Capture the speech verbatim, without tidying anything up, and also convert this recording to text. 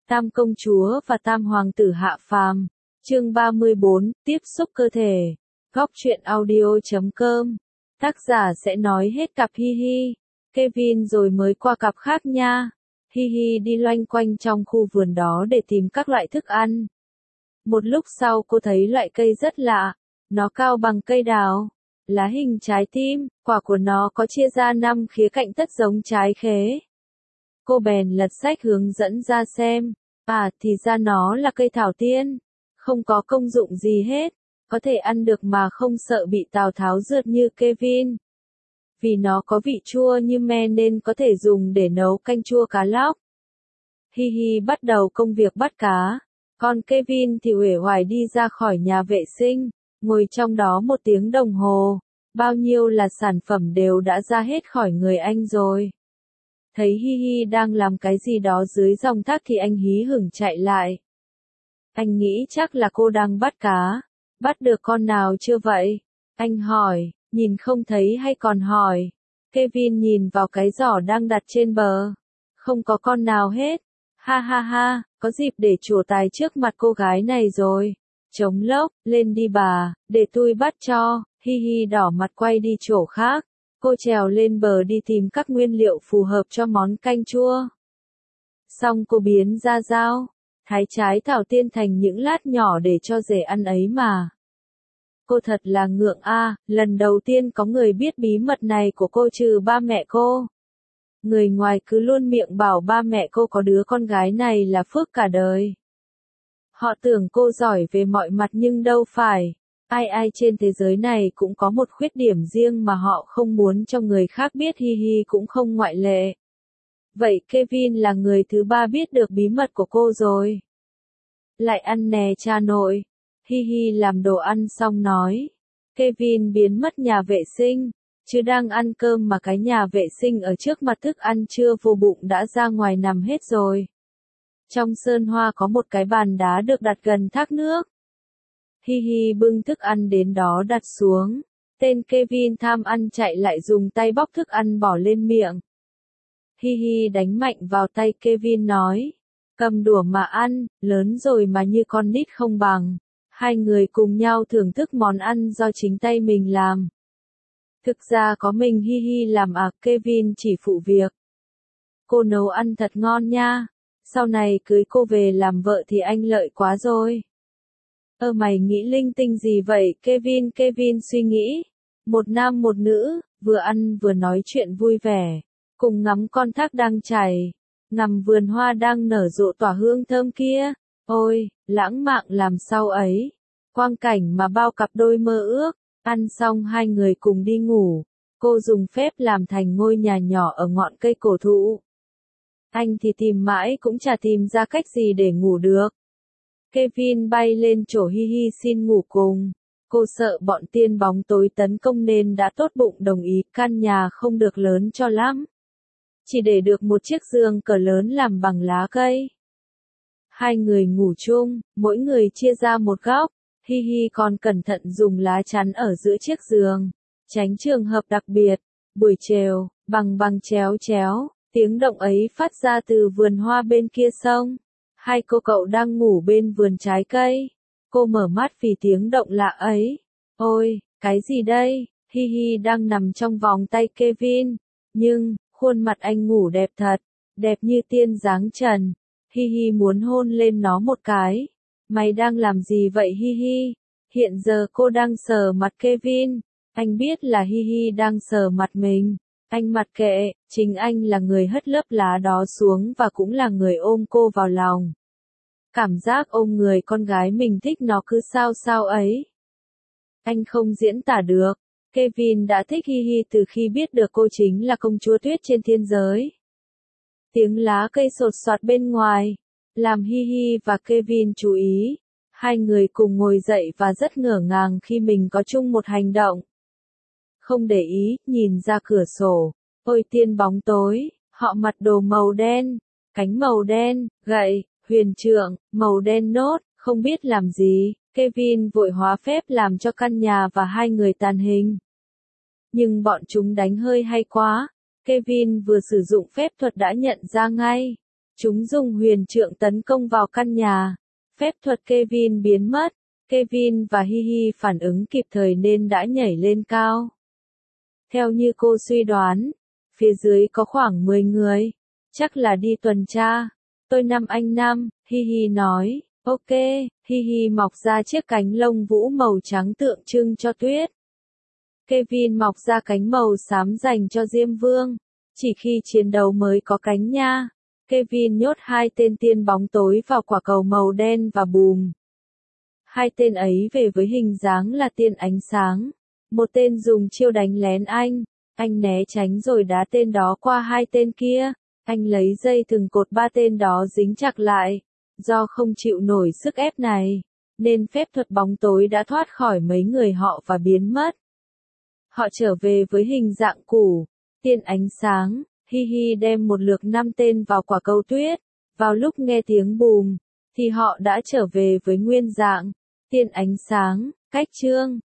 Tam công chúa và tam hoàng tử hạ phàm. Chương ba mươi bốn, tiếp xúc cơ thể. Góc truyện audio chấm com. Tác giả sẽ nói hết cặp Hi Hi, Kevin rồi mới qua cặp khác nha. Hi Hi đi loanh quanh trong khu vườn đó để tìm các loại thức ăn. Một lúc sau cô thấy loại cây rất lạ, nó cao bằng cây đào, lá hình trái tim, quả của nó có chia ra năm khía cạnh tất giống trái khế. Cô bèn lật sách hướng dẫn ra xem, à thì ra nó là cây thảo tiên, không có công dụng gì hết, có thể ăn được mà không sợ bị Tào Tháo rượt như Kevin. Vì nó có vị chua như me nên có thể dùng để nấu canh chua cá lóc. Hi Hi bắt đầu công việc bắt cá, còn Kevin thì uể oải đi ra khỏi nhà vệ sinh, ngồi trong đó một tiếng đồng hồ, bao nhiêu là sản phẩm đều đã ra hết khỏi người anh rồi. Thấy Hi Hi đang làm cái gì đó dưới dòng thác thì anh hí hửng chạy lại. Anh nghĩ chắc là cô đang bắt cá. Bắt được con nào chưa vậy? Anh hỏi, nhìn không thấy hay còn hỏi. Kevin nhìn vào cái giỏ đang đặt trên bờ. Không có con nào hết. Ha ha ha, có dịp để trổ tài trước mặt cô gái này rồi. Chống lốc, lên đi bà, để tôi bắt cho. Hi Hi đỏ mặt quay đi chỗ khác. Cô trèo lên bờ đi tìm các nguyên liệu phù hợp cho món canh chua. Xong cô biến ra dao, thái trái thảo tiên thành những lát nhỏ để cho rể ăn ấy mà. Cô thật là ngượng a, à, lần đầu tiên có người biết bí mật này của cô trừ ba mẹ cô. Người ngoài cứ luôn miệng bảo ba mẹ cô có đứa con gái này là phước cả đời. Họ tưởng cô giỏi về mọi mặt nhưng đâu phải. Ai ai trên thế giới này cũng có một khuyết điểm riêng mà họ không muốn cho người khác biết, Hi Hi cũng không ngoại lệ. Vậy Kevin là người thứ ba biết được bí mật của cô rồi. Lại ăn nè cha nội. Hi Hi làm đồ ăn xong nói. Kevin biến mất nhà vệ sinh, chứ đang ăn cơm mà cái nhà vệ sinh ở trước mặt thức ăn chưa vô bụng đã ra ngoài nằm hết rồi. Trong sơn hoa có một cái bàn đá được đặt gần thác nước. Hi Hi bưng thức ăn đến đó đặt xuống. Tên Kevin tham ăn chạy lại dùng tay bóc thức ăn bỏ lên miệng. Hi Hi đánh mạnh vào tay Kevin nói. Cầm đũa mà ăn, lớn rồi mà như con nít không bằng. Hai người cùng nhau thưởng thức món ăn do chính tay mình làm. Thực ra có mình Hi Hi làm à, Kevin chỉ phụ việc. Cô nấu ăn thật ngon nha. Sau này cưới cô về làm vợ thì anh lợi quá rồi. Ơ mày nghĩ linh tinh gì vậy Kevin? Kevin suy nghĩ. Một nam một nữ, vừa ăn vừa nói chuyện vui vẻ. Cùng ngắm con thác đang chảy. Ngắm vườn hoa đang nở rộ tỏa hương thơm kia. Ôi, lãng mạn làm sao ấy. Quang cảnh mà bao cặp đôi mơ ước. Ăn xong hai người cùng đi ngủ. Cô dùng phép làm thành ngôi nhà nhỏ ở ngọn cây cổ thụ. Anh thì tìm mãi cũng chả tìm ra cách gì để ngủ được. Kevin bay lên chỗ Hi Hi xin ngủ cùng. Cô sợ bọn tiên bóng tối tấn công nên đã tốt bụng đồng ý, căn nhà không được lớn cho lắm. Chỉ để được một chiếc giường cỡ lớn làm bằng lá cây. Hai người ngủ chung, mỗi người chia ra một góc. Hi Hi còn cẩn thận dùng lá chắn ở giữa chiếc giường, tránh trường hợp đặc biệt. Buổi chiều, bằng bằng chéo chéo, tiếng động ấy phát ra từ vườn hoa bên kia sông. Hai cô cậu đang ngủ bên vườn trái cây. Cô mở mắt vì tiếng động lạ ấy. Ôi, cái gì đây? Hi Hi đang nằm trong vòng tay Kevin. Nhưng, khuôn mặt anh ngủ đẹp thật, đẹp như tiên dáng trần. Hi Hi muốn hôn lên nó một cái. Mày đang làm gì vậy Hi Hi? Hiện giờ cô đang sờ mặt Kevin. Anh biết là Hi Hi đang sờ mặt mình. Anh mặc kệ, chính anh là người hất lớp lá đó xuống và cũng là người ôm cô vào lòng. Cảm giác ôm người con gái mình thích nó cứ sao sao ấy. Anh không diễn tả được. Kevin đã thích Hi Hi từ khi biết được cô chính là công chúa tuyết trên thiên giới. Tiếng lá cây sột soạt bên ngoài, làm Hi Hi và Kevin chú ý. Hai người cùng ngồi dậy và rất ngỡ ngàng khi mình có chung một hành động. Không để ý, nhìn ra cửa sổ. Ôi tiên bóng tối, họ mặc đồ màu đen, cánh màu đen, gậy, huyền trượng, màu đen nốt, không biết làm gì. Kevin vội hóa phép làm cho căn nhà và hai người tàn hình. Nhưng bọn chúng đánh hơi hay quá. Kevin vừa sử dụng phép thuật đã nhận ra ngay. Chúng dùng huyền trượng tấn công vào căn nhà. Phép thuật Kevin biến mất. Kevin và Hi Hi phản ứng kịp thời nên đã nhảy lên cao. Theo như cô suy đoán, phía dưới có khoảng mười người. Chắc là đi tuần tra. Tôi năm anh năm, Hi Hi nói. Ok, Hi Hi mọc ra chiếc cánh lông vũ màu trắng tượng trưng cho tuyết. Kevin mọc ra cánh màu xám dành cho Diêm Vương. Chỉ khi chiến đấu mới có cánh nha. Kevin nhốt hai tên tiên bóng tối vào quả cầu màu đen và bùm. Hai tên ấy về với hình dáng là tiên ánh sáng. Một tên dùng chiêu đánh lén anh. Anh né tránh rồi đá tên đó qua hai tên kia. Anh lấy dây thừng cột ba tên đó dính chặt lại. Do không chịu nổi sức ép này, nên phép thuật bóng tối đã thoát khỏi mấy người họ và biến mất. Họ trở về với hình dạng cũ. Tiên ánh sáng, Hi Hi đem một lượt năm tên vào quả cầu tuyết. Vào lúc nghe tiếng bùm, thì họ đã trở về với nguyên dạng. Tiên ánh sáng, cách chương.